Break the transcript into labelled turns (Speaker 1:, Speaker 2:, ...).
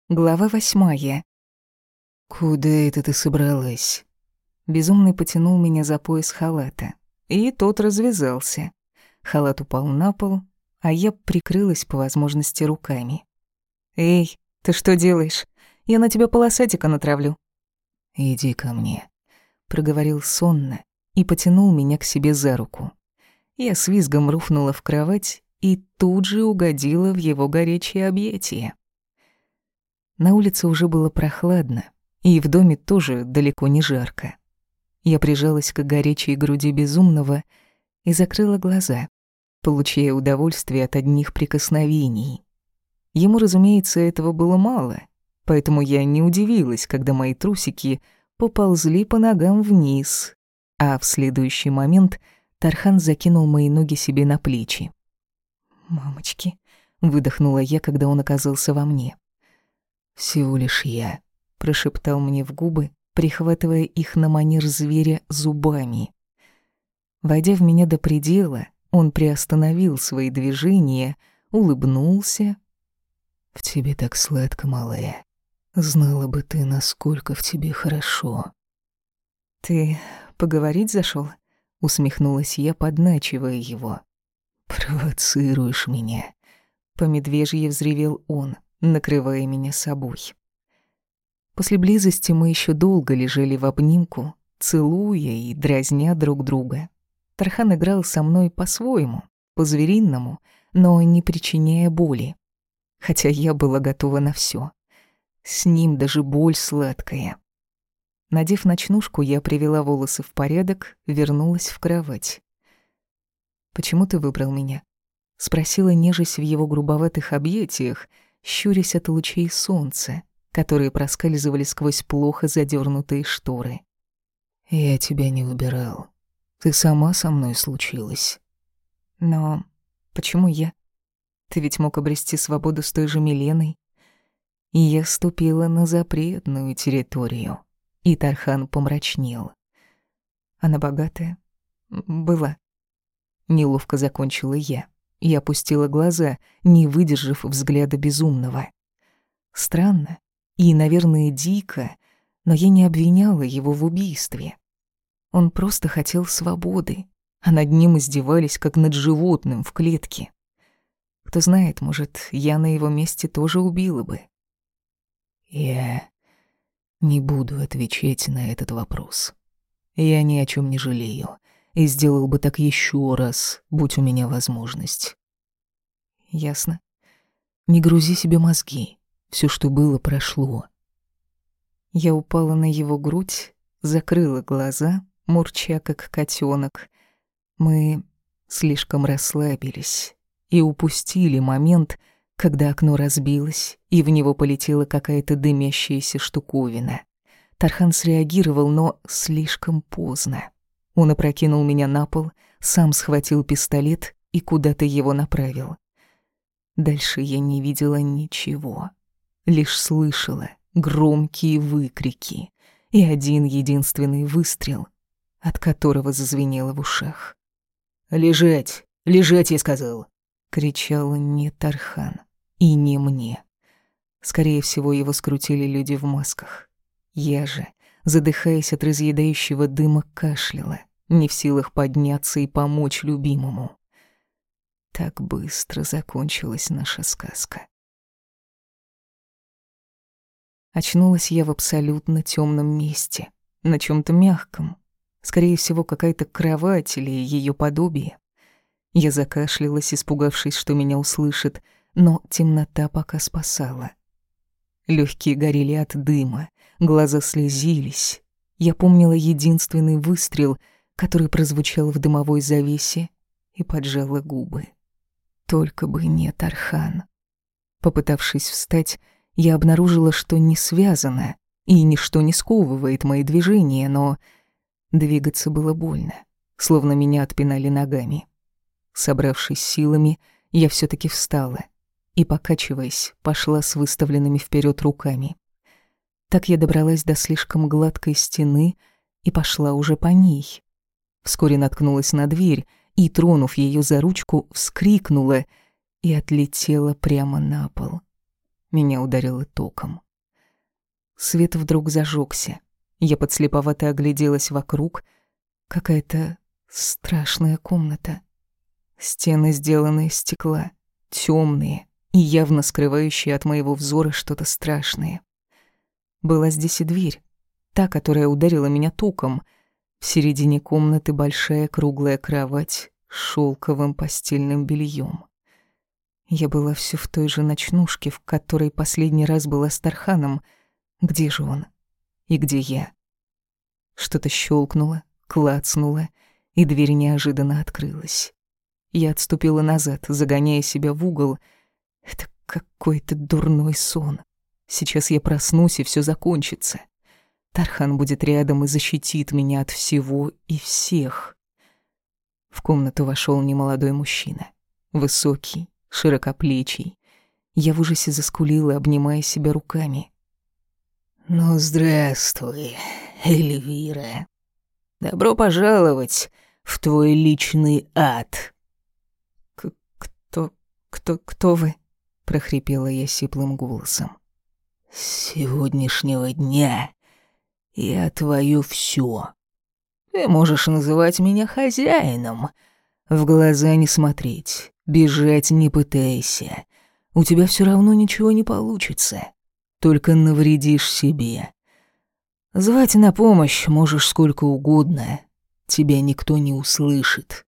Speaker 1: Глава 8.
Speaker 2: «Куда это ты собралась?»
Speaker 1: Безумный потянул меня за пояс халата, и тот развязался. Халат упал на пол, а я прикрылась по возможности руками. «Эй, ты что делаешь? Я на тебя полосатика натравлю».
Speaker 2: «Иди ко мне»,
Speaker 1: — проговорил сонно и потянул меня к себе за руку. Я с визгом рухнула в кровать и тут же угодила в его горячее объятие. На улице уже было прохладно, и в доме тоже далеко не жарко. Я прижалась к горячей груди безумного и закрыла глаза, получая удовольствие от одних прикосновений. Ему, разумеется, этого было мало, поэтому я не удивилась, когда мои трусики поползли по ногам вниз, а в следующий момент Тархан закинул мои ноги себе на плечи. «Мамочки», — выдохнула я, когда он оказался во мне.
Speaker 2: «Всего лишь я»,
Speaker 1: — прошептал мне в губы, прихватывая их на манер зверя зубами. Войдя в меня до предела, он приостановил свои движения, улыбнулся.
Speaker 2: «В тебе так сладко, малая. Знала бы ты, насколько в тебе хорошо».
Speaker 1: «Ты поговорить зашел? Усмехнулась я, подначивая его.
Speaker 2: «Провоцируешь меня»,
Speaker 1: — по медвежье взревел он, накрывая меня собой. После близости мы еще долго лежали в обнимку, целуя и дразня друг друга. Тархан играл со мной по-своему, по-звериному, но не причиняя боли. Хотя я была готова на всё. С ним даже боль сладкая. Надев ночнушку, я привела волосы в порядок, вернулась в кровать. «Почему ты выбрал меня?» — спросила, нежась в его грубоватых объятиях, щурясь от лучей солнца, которые проскальзывали сквозь плохо задернутые шторы.
Speaker 2: «Я тебя не выбирал. Ты сама со мной случилась».
Speaker 1: «Но почему я? Ты ведь мог обрести свободу с той же Миленой». И я ступила на запретную территорию, и Тархан помрачнел. «Она богатая?» «Была». Неловко закончила я и опустила глаза, не выдержав взгляда безумного. Странно и, наверное, дико, но я не обвиняла его в убийстве. Он просто хотел свободы, а над ним издевались, как над животным в клетке. Кто знает, может, я на его месте тоже убила бы.
Speaker 2: «Я не буду отвечать на этот вопрос. Я ни о чем не жалею и сделал бы так еще раз, будь у меня возможность».
Speaker 1: «Ясно».
Speaker 2: «Не грузи себе мозги. Все, что было, прошло».
Speaker 1: Я упала на его грудь, закрыла глаза, мурча, как котенок. Мы слишком расслабились и упустили момент, когда окно разбилось, и в него полетела какая-то дымящаяся штуковина. Тархан среагировал, но слишком поздно. Он опрокинул меня на пол, сам схватил пистолет и куда-то его направил. Дальше я не видела ничего, лишь слышала громкие выкрики и один единственный выстрел, от которого зазвенело в ушах.
Speaker 2: «Лежать! Лежать, я сказал!»
Speaker 1: — кричал не Тархан и не мне. Скорее всего, его скрутили люди в масках. Я же, задыхаясь от разъедающего дыма, кашляла, не в силах подняться и помочь любимому. Так быстро закончилась наша сказка. Очнулась я в абсолютно темном месте, на чем-то мягком. Скорее всего, какая-то кровать или ее подобие. Я закашлялась, испугавшись, что меня услышат, но темнота пока спасала. Легкие горели от дыма, глаза слезились. Я помнила единственный выстрел, который прозвучал в дымовой завесе, и поджала губы. Только бы не Тархан. Попытавшись встать, я обнаружила, что не связана, и ничто не сковывает мои движения, но двигаться было больно, словно меня отпинали ногами. Собравшись силами, я все-таки встала и, покачиваясь, пошла с выставленными вперед руками. Так я добралась до слишком гладкой стены и пошла уже по ней. Вскоре наткнулась на дверь и, тронув ее за ручку, вскрикнула и отлетела прямо на пол. Меня ударило током. Свет вдруг зажёгся. Я подслеповато огляделась вокруг. Какая-то страшная комната. Стены сделаны из стекла, тёмные и явно скрывающие от моего взора что-то страшное. Была здесь и дверь, та, которая ударила меня током. В середине комнаты большая круглая кровать с шёлковым постельным бельём. Я была всё в той же ночнушке, в которой последний раз была с Тарханом. Где же он? И где я? Что-то щелкнуло, клацнуло, и дверь неожиданно открылась. Я отступила назад, загоняя себя в угол. Это какой-то дурной сон. Сейчас я проснусь, и всё закончится. Тархан будет рядом и защитит меня от всего и всех. В комнату вошёл немолодой мужчина. Высокий, широкоплечий. Я в ужасе заскулила, обнимая себя руками.
Speaker 2: «Ну, здравствуй, Эльвира.
Speaker 1: «Добро пожаловать в твой личный ад». «Кто вы?» — прохрипела я сиплым голосом.
Speaker 2: «С сегодняшнего дня я твоё всё. Ты можешь называть меня хозяином. В глаза не смотреть, бежать не пытайся. У тебя всё равно ничего не получится. Только навредишь себе. Звать на помощь можешь сколько угодно. Тебя никто не услышит.